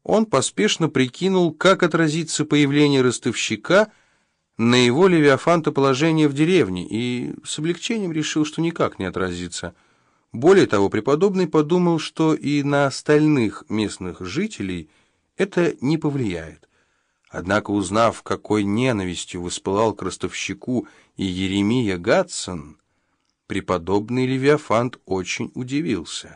он поспешно прикинул, как отразится появление ростовщика на его левиафанта-положение в деревне, и с облегчением решил, что никак не отразится. Более того, преподобный подумал, что и на остальных местных жителей это не повлияет. Однако, узнав, какой ненавистью воспылал к ростовщику и Еремия Гадсон, преподобный Левиафант очень удивился.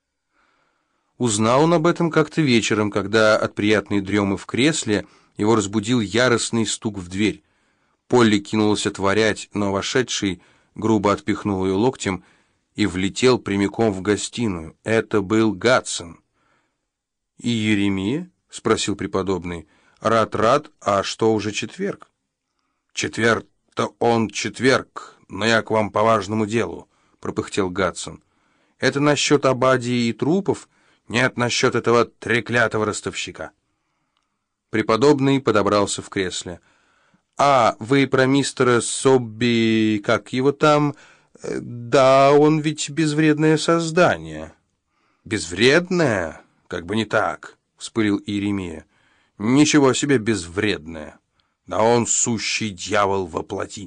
Узнал он об этом как-то вечером, когда от приятной дремы в кресле его разбудил яростный стук в дверь. Полли кинулась отворять, но вошедший грубо отпихнул ее локтем и влетел прямиком в гостиную. Это был Гадсон. «И Еремия?» — спросил преподобный. «Рад, а что уже четверг?» «Четверг-то он четверг, но я к вам по важному делу», — пропыхтел Гадсон. «Это насчет Обадии и трупов? Нет, насчет этого треклятого ростовщика». Преподобный подобрался в кресле. «А, вы про мистера Собби... как его там? Да, он ведь безвредное создание». «Безвредное? Как бы не так», — вспылил Иеремия. «Ничего себе безвредное! Да он сущий дьявол во плоти!»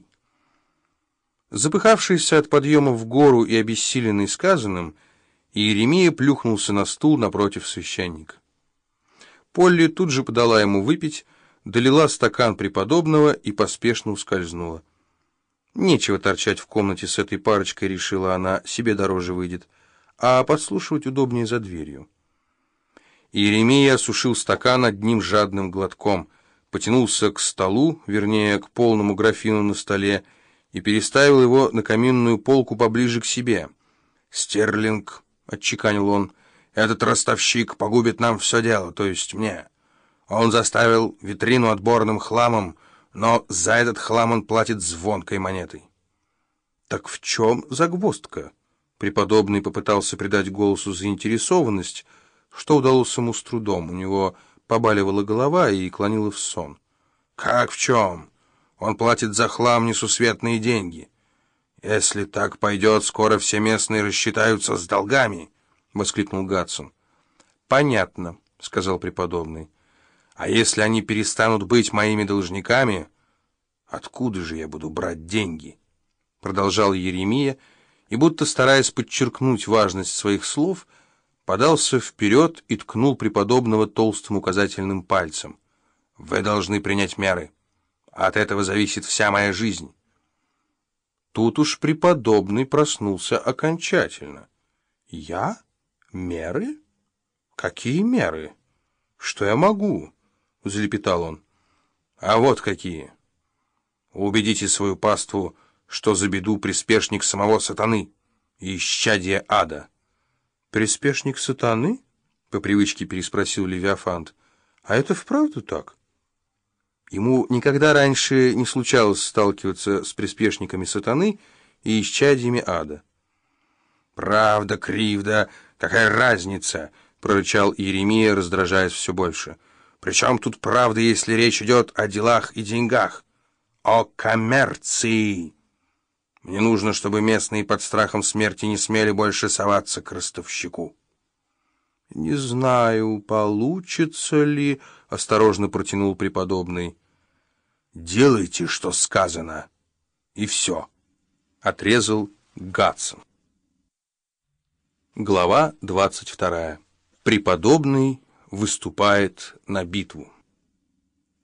Запыхавшийся от подъема в гору и обессиленный сказанным, Иеремия плюхнулся на стул напротив священника. Полли тут же подала ему выпить, долила стакан преподобного и поспешно ускользнула. Нечего торчать в комнате с этой парочкой, решила она, себе дороже выйдет, а подслушивать удобнее за дверью. Иеремия осушил стакан одним жадным глотком, потянулся к столу, вернее, к полному графину на столе, и переставил его на каминную полку поближе к себе. «Стерлинг», — отчеканил он, — «этот ростовщик погубит нам все дело, то есть мне. Он заставил витрину отборным хламом, но за этот хлам он платит звонкой монетой». «Так в чем загвоздка?» Преподобный попытался придать голосу заинтересованность, что удалось ему с трудом. У него побаливала голова и клонила в сон. «Как в чем? Он платит за хлам несусветные деньги. Если так пойдет, скоро все местные рассчитаются с долгами», — воскликнул Гадсон. «Понятно», — сказал преподобный. «А если они перестанут быть моими должниками, откуда же я буду брать деньги?» Продолжал Еремия, и, будто стараясь подчеркнуть важность своих слов, подался вперед и ткнул преподобного толстым указательным пальцем. «Вы должны принять меры. От этого зависит вся моя жизнь». Тут уж преподобный проснулся окончательно. «Я? Меры? Какие меры? Что я могу?» — залепетал он. «А вот какие. Убедите свою паству, что за беду приспешник самого сатаны и исчадие ада». «Приспешник сатаны?» — по привычке переспросил Левиафант. «А это вправду так?» Ему никогда раньше не случалось сталкиваться с приспешниками сатаны и исчадьями ада. «Правда, кривда, какая разница?» — прорычал Иеремия, раздражаясь все больше. «Причем тут правда, если речь идет о делах и деньгах? О коммерции! Мне нужно, чтобы местные под страхом смерти не смели больше соваться к ростовщику». «Не знаю, получится ли...» — осторожно протянул преподобный. «Делайте, что сказано, и все», — отрезал Гадсон. Глава 22. Преподобный выступает на битву.